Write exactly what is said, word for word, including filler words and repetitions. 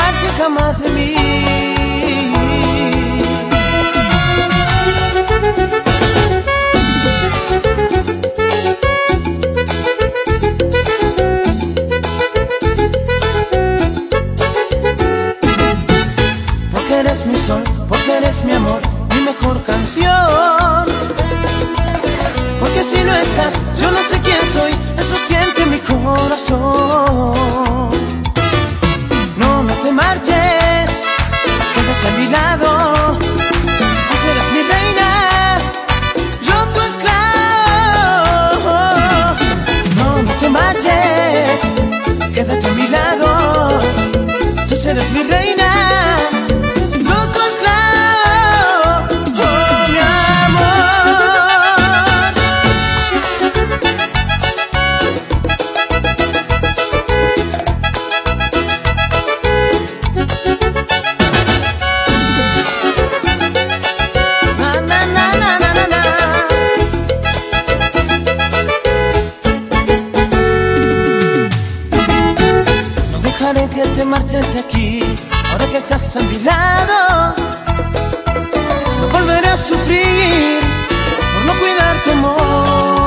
marche jamás de mí. Porque eres mi sol, porque eres mi amor, mi mejor canción. Porque si no estás, yo no sé quién soy, eso siente mi corazón. No, no te marches, quédate a mi lado. Tú serás mi reina, yo tu esclavo. No, no te marches, quédate a mi lado. Tú serás mi reina, yo tu esclavo. Oh, mi que te marches de aquí, ahora que estás a mi lado. No volveré a sufrir por no cuidar tu amor.